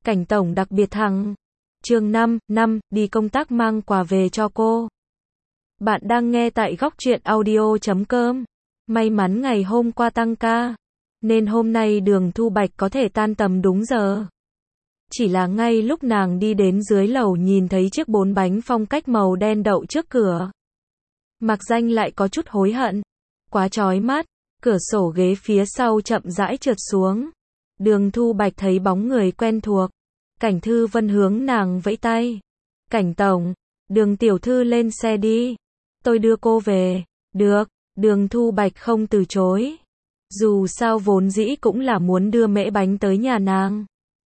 Cảnh tổng đặc biệt thằng. Chương 5, đi công tác mang quà về cho cô. Bạn đang nghe tại góc truyện audio.com. May mắn ngày hôm qua tăng ca, nên hôm nay Đường Thu Bạch có thể tan tầm đúng giờ. Chỉ là ngay lúc nàng đi đến dưới lầu nhìn thấy chiếc 4 bánh phong cách màu đen đậu trước cửa. Mạc Danh lại có chút hối hận. Quá chói mắt, cửa sổ ghế phía sau chậm rãi trượt xuống. Đường Thu Bạch thấy bóng người quen thuộc. Cảnh Thư Vân hướng nàng vẫy tay. Cảnh tổng, Đường tiểu thư lên xe đi. Tôi đưa cô về. Được, Đường Thu Bạch không từ chối. Dù sao vốn dĩ cũng là muốn đưa mễ bánh tới nhà nàng.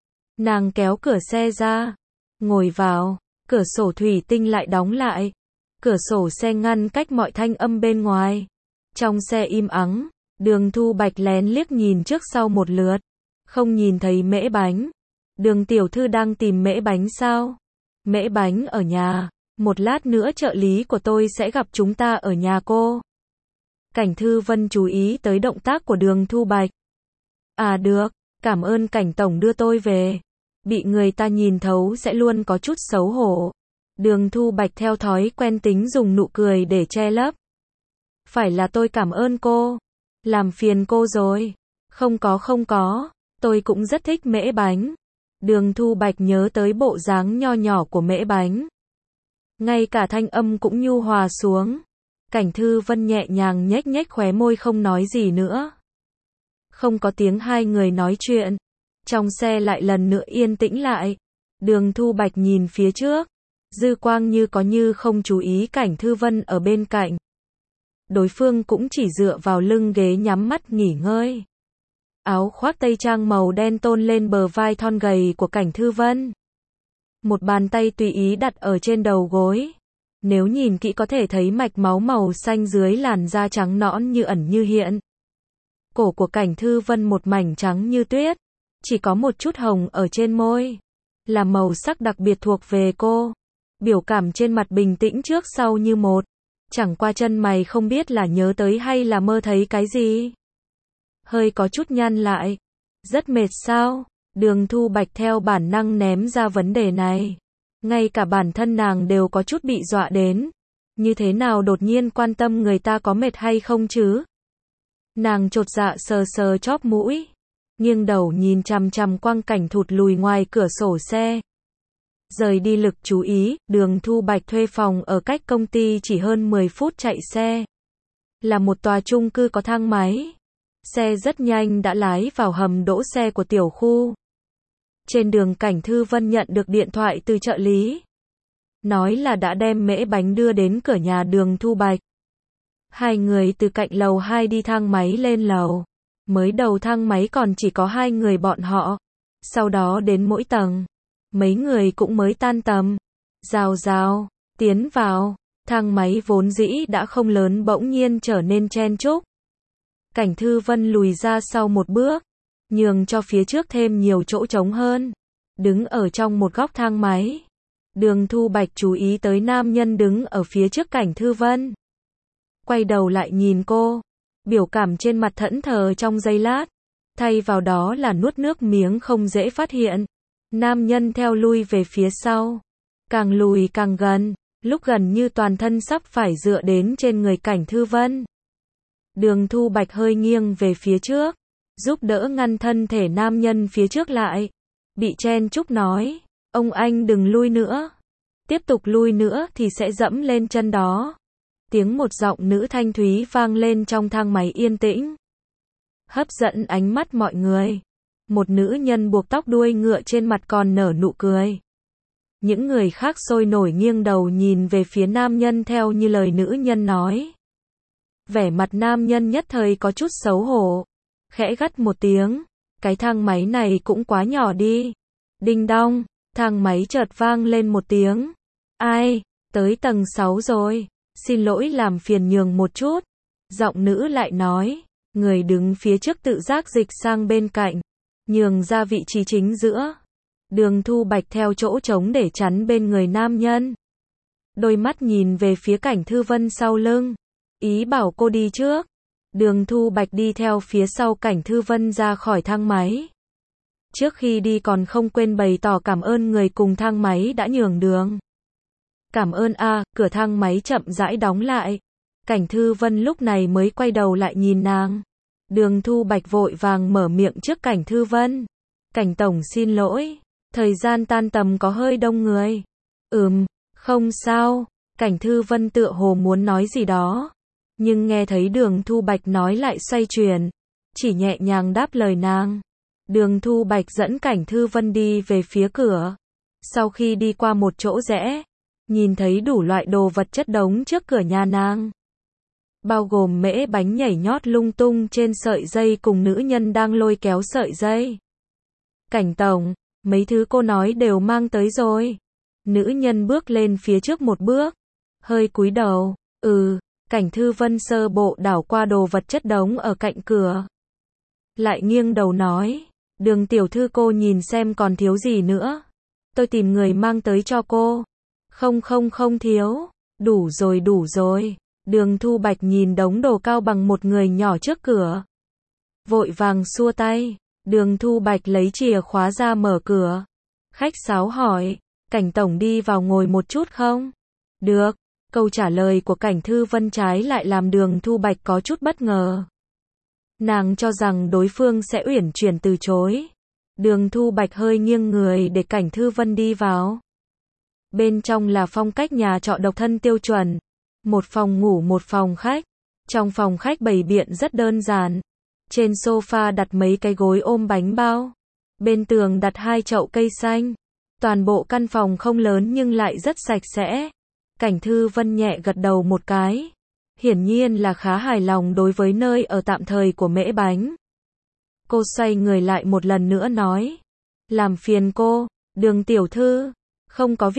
Nàng kéo cửa xe ra. Ngồi vào, cửa sổ thủy tinh lại đóng lại. Cửa sổ xe ngăn cách mọi thanh âm bên ngoài. Trong xe im ắng, Đường Thu Bạch lén liếc nhìn trước sau một lượt. Không nhìn thấy mễ bánh. Đường tiểu thư đang tìm mễ bánh sao? Mễ bánh ở nhà, một lát nữa trợ lý của tôi sẽ gặp chúng ta ở nhà cô. Cảnh Thư Vân chú ý tới động tác của Đường Thu Bạch. À được, cảm ơn Cảnh tổng đưa tôi về. Bị người ta nhìn thấu sẽ luôn có chút xấu hổ. Đường Thu Bạch theo thói quen tính dùng nụ cười để che lấp. Phải là tôi cảm ơn cô. Làm phiền cô rồi. Không có, tôi cũng rất thích mễ bánh. Đường Thu Bạch nhớ tới bộ dáng nho nhỏ của mễ bánh. Ngay cả thanh âm cũng nhu hòa xuống. Cảnh Thư Vân nhẹ nhàng nhếch nhếch khóe môi không nói gì nữa. Không có tiếng hai người nói chuyện. Trong xe lại lần nữa yên tĩnh lại. Đường Thu Bạch nhìn phía trước. Dư quang như có như không chú ý Cảnh Thư Vân ở bên cạnh. Đối phương cũng chỉ dựa vào lưng ghế nhắm mắt nghỉ ngơi. Áo khoác tây trang màu đen tôn lên bờ vai thon gầy của Cảnh Thư Vân. Một bàn tay tùy ý đặt ở trên đầu gối. Nếu nhìn kỹ có thể thấy mạch máu màu xanh dưới làn da trắng nõn như ẩn như hiện. Cổ của Cảnh Thư Vân một mảnh trắng như tuyết. Chỉ có một chút hồng ở trên môi. Là màu sắc đặc biệt thuộc về cô. Biểu cảm trên mặt bình tĩnh trước sau như một. Chẳng qua chân mày không biết là nhớ tới hay là mơ thấy cái gì. Hơi có chút nhăn lại. Rất mệt sao? Đường Thu Bạch theo bản năng ném ra vấn đề này. Ngay cả bản thân nàng đều có chút bị dọa đến. Như thế nào đột nhiên quan tâm người ta có mệt hay không chứ? Nàng chột dạ sờ sờ chóp mũi. Nghiêng đầu nhìn chằm chằm quang cảnh thụt lùi ngoài cửa sổ xe. Rời đi lực chú ý, Đường Thu Bạch thuê phòng ở cách công ty chỉ hơn 10 phút chạy xe. Là một tòa chung cư có thang máy. Xe rất nhanh đã lái vào hầm đỗ xe của tiểu khu. Trên đường Cảnh Thư Vân nhận được điện thoại từ trợ lý. Nói là đã đem mễ bánh đưa đến cửa nhà Đường Thu Bạch. Hai người từ cạnh lầu 2 đi thang máy lên lầu. Mới đầu thang máy còn chỉ có hai người bọn họ. Sau đó đến mỗi tầng. Mấy người cũng mới tan tầm. Rào, tiến vào. Thang máy vốn dĩ đã không lớn bỗng nhiên trở nên chen chúc. Cảnh Thư Vân lùi ra sau một bước. Nhường cho phía trước thêm nhiều chỗ trống hơn. Đứng ở trong một góc thang máy. Đường Thu Bạch chú ý tới nam nhân đứng ở phía trước Cảnh Thư Vân. Quay đầu lại nhìn cô. Biểu cảm trên mặt thẫn thờ trong giây lát. Thay vào đó là nuốt nước miếng không dễ phát hiện. Nam nhân theo lui về phía sau. Càng lùi càng gần. Lúc gần như toàn thân sắp phải dựa đến trên người Cảnh Thư Vân. Đường Thu Bạch hơi nghiêng về phía trước. Giúp đỡ ngăn thân thể nam nhân phía trước lại. Bị chen chúc nói. Ông anh đừng lui nữa. Tiếp tục lui nữa thì sẽ dẫm lên chân đó. Tiếng một giọng nữ thanh thúy vang lên trong thang máy yên tĩnh. Hấp dẫn ánh mắt mọi người. Một nữ nhân buộc tóc đuôi ngựa trên mặt còn nở nụ cười. Những người khác sôi nổi nghiêng đầu nhìn về phía nam nhân theo như lời nữ nhân nói. Vẻ mặt nam nhân nhất thời có chút xấu hổ. Khẽ gắt một tiếng. Cái thang máy này cũng quá nhỏ đi. Đinh đong, thang máy chợt vang lên một tiếng. Ai, tới tầng 6 rồi. Xin lỗi làm phiền nhường một chút. Giọng nữ lại nói. Người đứng phía trước tự giác dịch sang bên cạnh. Nhường ra vị trí chính giữa. Đường Thu Bạch theo chỗ trống để chắn bên người nam nhân. Đôi mắt nhìn về phía Cảnh Thư Vân sau lưng. Ý bảo cô đi trước. Đường Thu Bạch đi theo phía sau Cảnh Thư Vân ra khỏi thang máy. Trước khi đi còn không quên bày tỏ cảm ơn người cùng thang máy đã nhường đường. Cảm ơn a, cửa thang máy chậm rãi đóng lại. Cảnh Thư Vân lúc này mới quay đầu lại nhìn nàng. Đường Thu Bạch vội vàng mở miệng trước Cảnh Thư Vân. Cảnh tổng xin lỗi, thời gian tan tầm có hơi đông người. Không sao, Cảnh Thư Vân tựa hồ muốn nói gì đó. Nhưng nghe thấy Đường Thu Bạch nói lại xoay chuyển, chỉ nhẹ nhàng đáp lời nàng. Đường Thu Bạch dẫn Cảnh Thư Vân đi về phía cửa. Sau khi đi qua một chỗ rẽ, nhìn thấy đủ loại đồ vật chất đống trước cửa nhà nàng. Bao gồm mễ bánh nhảy nhót lung tung trên sợi dây cùng nữ nhân đang lôi kéo sợi dây. Cảnh tổng, mấy thứ cô nói đều mang tới rồi. Nữ nhân bước lên phía trước một bước, hơi cúi đầu. Cảnh Thư Vân sơ bộ đảo qua đồ vật chất đống ở cạnh cửa. Lại nghiêng đầu nói, Đường tiểu thư cô nhìn xem còn thiếu gì nữa. Tôi tìm người mang tới cho cô. Không thiếu, đủ rồi. Đường Thu Bạch nhìn đống đồ cao bằng một người nhỏ trước cửa. Vội vàng xua tay, Đường Thu Bạch lấy chìa khóa ra mở cửa. Khách sáo hỏi, Cảnh tổng đi vào ngồi một chút không? Được. Câu trả lời của Cảnh Thư Vân trái lại làm Đường Thu Bạch có chút bất ngờ. Nàng cho rằng đối phương sẽ uyển chuyển từ chối. Đường Thu Bạch hơi nghiêng người để Cảnh Thư Vân đi vào. Bên trong là phong cách nhà trọ độc thân tiêu chuẩn. Một phòng ngủ một phòng khách. Trong phòng khách bày biện rất đơn giản. Trên sofa đặt mấy cái gối ôm bánh bao. Bên tường đặt 2 chậu cây xanh. Toàn bộ căn phòng không lớn nhưng lại rất sạch sẽ. Cảnh Thư Vân nhẹ gật đầu một cái. Hiển nhiên là khá hài lòng đối với nơi ở tạm thời của mễ bánh. Cô xoay người lại một lần nữa nói. Làm phiền cô, Đường tiểu thư. Không có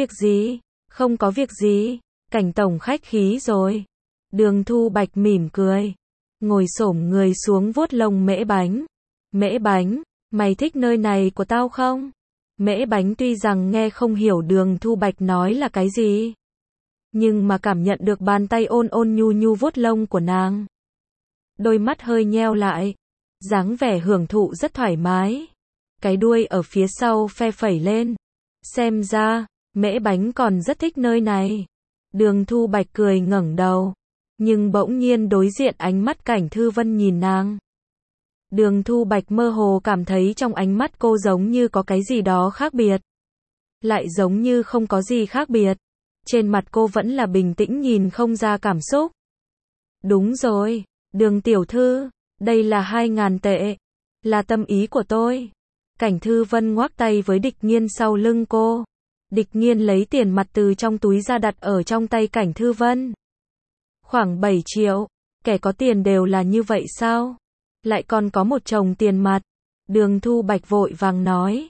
việc gì. Cảnh tổng khách khí rồi. Đường Thu Bạch mỉm cười. Ngồi xổm người xuống vuốt lông mễ bánh. Mễ bánh, mày thích nơi này của tao không? Mễ bánh tuy rằng nghe không hiểu Đường Thu Bạch nói là cái gì. Nhưng mà cảm nhận được bàn tay ôn nhu nhu vuốt lông của nàng. Đôi mắt hơi nheo lại. Dáng vẻ hưởng thụ rất thoải mái. Cái đuôi ở phía sau phe phẩy lên. Xem ra, mễ bánh còn rất thích nơi này. Đường Thu Bạch cười ngẩng đầu. Nhưng bỗng nhiên đối diện ánh mắt Cảnh Thư Vân nhìn nàng. Đường Thu Bạch mơ hồ cảm thấy trong ánh mắt cô giống như có cái gì đó khác biệt. Lại giống như không có gì khác biệt. Trên mặt cô vẫn là bình tĩnh nhìn không ra cảm xúc. Đúng rồi, Đường tiểu thư, đây là 2.000 tệ. Là tâm ý của tôi. Cảnh Thư Vân ngoắc tay với Địch Nghiên sau lưng cô. Địch Nghiên lấy tiền mặt từ trong túi ra đặt ở trong tay Cảnh Thư Vân. Khoảng 7 triệu. Kẻ có tiền đều là như vậy sao? Lại còn có một chồng tiền mặt. Đường Thu Bạch vội vàng nói.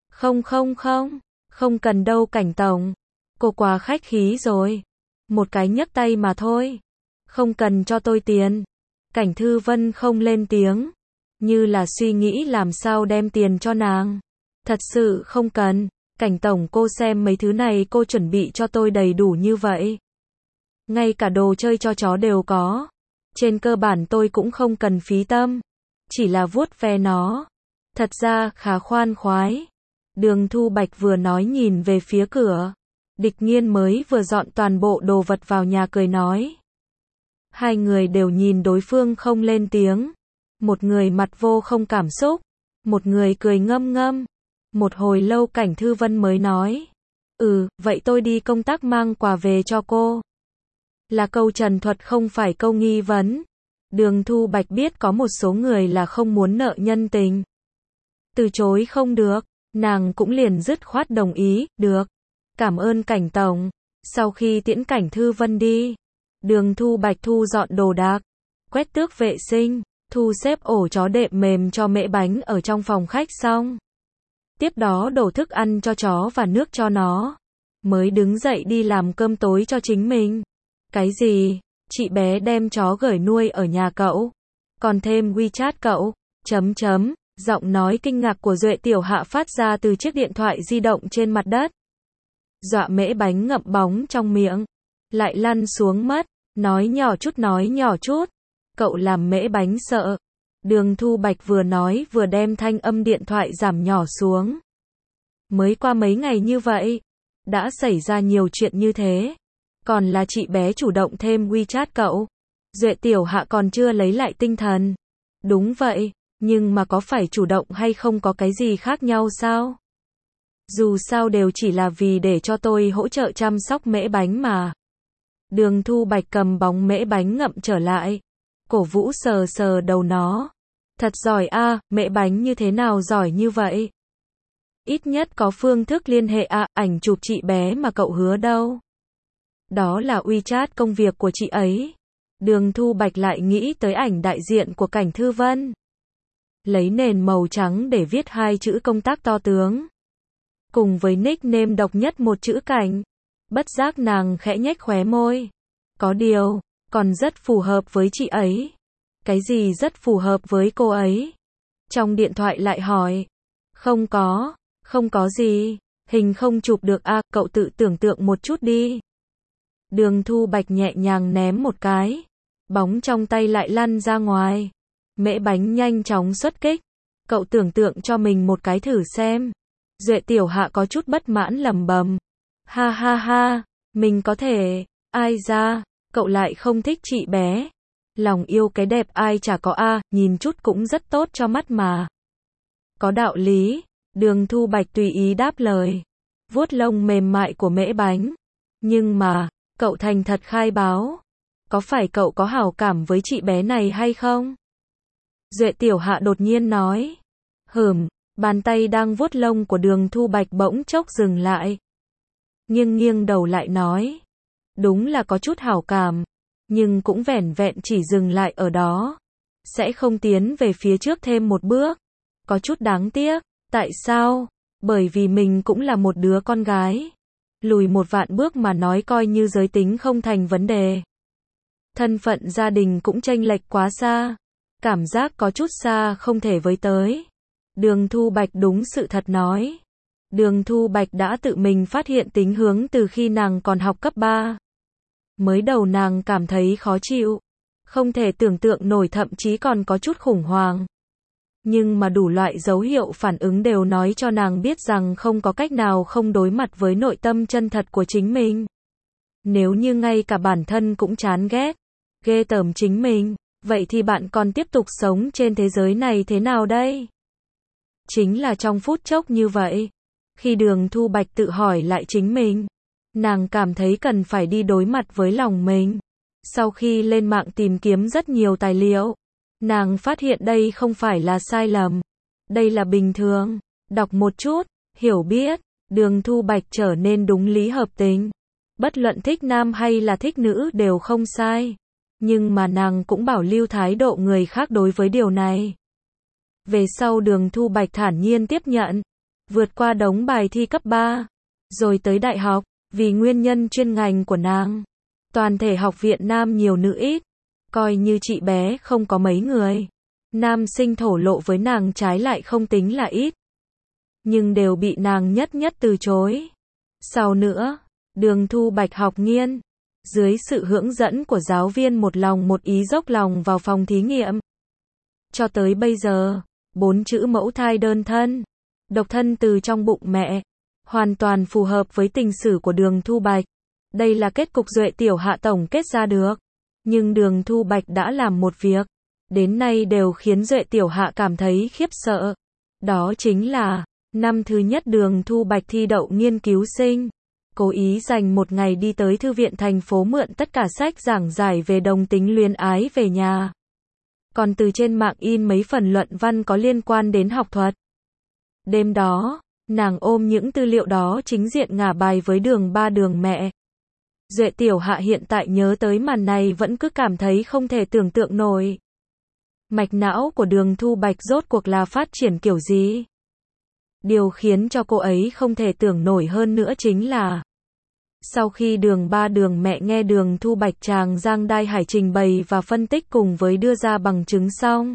Không cần đâu Cảnh tổng. Cô quá khách khí rồi. Một cái nhấc tay mà thôi. Không cần cho tôi tiền. Cảnh Thư Vân không lên tiếng. Như là suy nghĩ làm sao đem tiền cho nàng. Thật sự không cần. Cảnh tổng cô xem mấy thứ này cô chuẩn bị cho tôi đầy đủ như vậy. Ngay cả đồ chơi cho chó đều có. Trên cơ bản tôi cũng không cần phí tâm. Chỉ là vuốt ve nó. Thật ra khá khoan khoái. Đường Thu Bạch vừa nói nhìn về phía cửa. Địch Nghiên mới vừa dọn toàn bộ đồ vật vào nhà cười nói. Hai người đều nhìn đối phương không lên tiếng. Một người mặt vô không cảm xúc. Một người cười ngâm ngâm. Một hồi lâu Cảnh Thư Vân mới nói. Vậy tôi đi công tác mang quà về cho cô. Là câu trần thuật không phải câu nghi vấn. Đường Thu Bạch biết có một số người là không muốn nợ nhân tình. Từ chối không được. Nàng cũng liền dứt khoát đồng ý. Được. Cảm ơn Cảnh tổng. Sau khi tiễn Cảnh Thư Vân đi. Đường Thu Bạch thu dọn đồ đạc. Quét tước vệ sinh. Thu xếp ổ chó đệm mềm cho mễ bánh ở trong phòng khách xong. Tiếp đó đổ thức ăn cho chó và nước cho nó. Mới đứng dậy đi làm cơm tối cho chính mình. Cái gì? Chị bé đem chó gửi nuôi ở nhà cậu. Còn thêm WeChat cậu. Giọng nói kinh ngạc của Duệ Tiểu Hạ phát ra từ chiếc điện thoại di động trên mặt đất. Dọa mễ bánh ngậm bóng trong miệng. Lại lăn xuống mất. Nói nhỏ chút. Cậu làm mễ bánh sợ. Đường Thu Bạch vừa nói vừa đem thanh âm điện thoại giảm nhỏ xuống. Mới qua mấy ngày như vậy, đã xảy ra nhiều chuyện như thế. Còn là chị bé chủ động thêm WeChat cậu. Duệ Tiểu Hạ còn chưa lấy lại tinh thần. Đúng vậy, nhưng mà có phải chủ động hay không có cái gì khác nhau sao? Dù sao đều chỉ là vì để cho tôi hỗ trợ chăm sóc mễ bánh mà. Đường Thu Bạch cầm bóng mễ bánh ngậm trở lại. Cổ Vũ sờ sờ đầu nó. Thật giỏi a, mễ bánh như thế nào giỏi như vậy? Ít nhất có phương thức liên hệ ảnh chụp chị bé mà cậu hứa đâu. Đó là WeChat công việc của chị ấy. Đường Thu Bạch lại nghĩ tới ảnh đại diện của Cảnh Thư Vân. Lấy nền màu trắng để viết hai chữ công tác to tướng. Cùng với nickname độc nhất một chữ Cảnh. Bất giác nàng khẽ nhếch khóe môi. Có điều, còn rất phù hợp với chị ấy. Cái gì rất phù hợp với cô ấy? Trong điện thoại lại hỏi. Không có gì, hình không chụp được cậu tự tưởng tượng một chút đi. Đường Thu Bạch nhẹ nhàng ném một cái. Bóng trong tay lại lăn ra ngoài. Mễ bánh nhanh chóng xuất kích. Cậu tưởng tượng cho mình một cái thử xem. Duệ Tiểu Hạ có chút bất mãn lẩm bẩm. Ha ha ha, mình có thể, ai ra, cậu lại không thích chị bé. Lòng yêu cái đẹp ai chả có nhìn chút cũng rất tốt cho mắt mà. Có đạo lý, Đường Thu Bạch tùy ý đáp lời. Vuốt lông mềm mại của mễ bánh. Nhưng mà, cậu thành thật khai báo. Có phải cậu có hảo cảm với chị bé này hay không? Duệ Tiểu Hạ đột nhiên nói. Bàn tay đang vuốt lông của Đường Thu Bạch bỗng chốc dừng lại. Nghiêng đầu lại nói. Đúng là có chút hảo cảm. Nhưng cũng vẻn vẹn chỉ dừng lại ở đó. Sẽ không tiến về phía trước thêm một bước. Có chút đáng tiếc. Tại sao? Bởi vì mình cũng là một đứa con gái. Lùi một vạn bước mà nói coi như giới tính không thành vấn đề. Thân phận gia đình cũng chênh lệch quá xa. Cảm giác có chút xa không thể với tới. Đường Thu Bạch đúng sự thật nói. Đường Thu Bạch đã tự mình phát hiện tính hướng từ khi nàng còn học cấp 3. Mới đầu nàng cảm thấy khó chịu. Không thể tưởng tượng nổi, thậm chí còn có chút khủng hoảng. Nhưng mà đủ loại dấu hiệu phản ứng đều nói cho nàng biết rằng không có cách nào không đối mặt với nội tâm chân thật của chính mình. Nếu như ngay cả bản thân cũng chán ghét, ghê tởm chính mình, vậy thì bạn còn tiếp tục sống trên thế giới này thế nào đây? Chính là trong phút chốc như vậy, khi Đường Thu Bạch tự hỏi lại chính mình, nàng cảm thấy cần phải đi đối mặt với lòng mình. Sau khi lên mạng tìm kiếm rất nhiều tài liệu, nàng phát hiện đây không phải là sai lầm. Đây là bình thường. Đọc một chút, hiểu biết, Đường Thu Bạch trở nên đúng lý hợp tình. Bất luận thích nam hay là thích nữ đều không sai. Nhưng mà nàng cũng bảo lưu thái độ người khác đối với điều này. Về sau Đường Thu Bạch thản nhiên tiếp nhận. Vượt qua đống bài thi cấp 3. Rồi tới đại học, vì nguyên nhân chuyên ngành của nàng. Toàn thể học viện nam nhiều nữ ít. Coi như chị bé không có mấy người. Nam sinh thổ lộ với nàng trái lại không tính là ít. Nhưng đều bị nàng nhất từ chối. Sau nữa, Đường Thu Bạch học nghiên. Dưới sự hướng dẫn của giáo viên một lòng một ý dốc lòng vào phòng thí nghiệm. Cho tới bây giờ, 4 chữ mẫu thai đơn thân. Độc thân từ trong bụng mẹ. Hoàn toàn phù hợp với tình sử của Đường Thu Bạch. Đây là kết cục Duệ Tiểu Hạ tổng kết ra được. Nhưng Đường Thu Bạch đã làm một việc. Đến nay đều khiến Duệ Tiểu Hạ cảm thấy khiếp sợ. Đó chính là, năm thứ nhất Đường Thu Bạch thi đậu nghiên cứu sinh. Cố ý dành một ngày đi tới thư viện thành phố mượn tất cả sách giảng giải về đồng tính luyến ái về nhà. Còn từ trên mạng in mấy phần luận văn có liên quan đến học thuật. Đêm đó, nàng ôm những tư liệu đó chính diện ngả bài với Đường ba Đường mẹ. Duệ Tiểu Hạ hiện tại nhớ tới màn này vẫn cứ cảm thấy không thể tưởng tượng nổi. Mạch não của Đường Thu Bạch rốt cuộc là phát triển kiểu gì? Điều khiến cho cô ấy không thể tưởng nổi hơn nữa chính là sau khi Đường ba Đường mẹ nghe Đường Thu Bạch chàng Giang Đai Hải trình bày và phân tích cùng với đưa ra bằng chứng xong.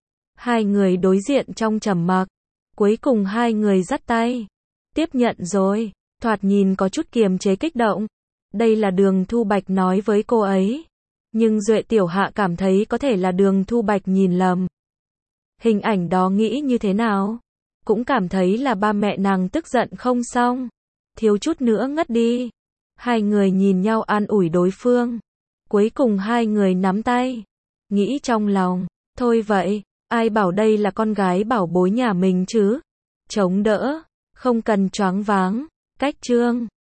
Hai người đối diện trong trầm mặc. Cuối cùng hai người dắt tay. Tiếp nhận rồi. Thoạt nhìn có chút kiềm chế kích động. Đây là Đường Thu Bạch nói với cô ấy. Nhưng Duệ Tiểu Hạ cảm thấy có thể là Đường Thu Bạch nhìn lầm. Hình ảnh đó nghĩ như thế nào? Cũng cảm thấy là ba mẹ nàng tức giận không xong. Thiếu chút nữa ngất đi. Hai người nhìn nhau an ủi đối phương. Cuối cùng hai người nắm tay. Nghĩ trong lòng, thôi vậy, ai bảo đây là con gái bảo bối nhà mình chứ? Chống đỡ, không cần choáng váng. Cách chương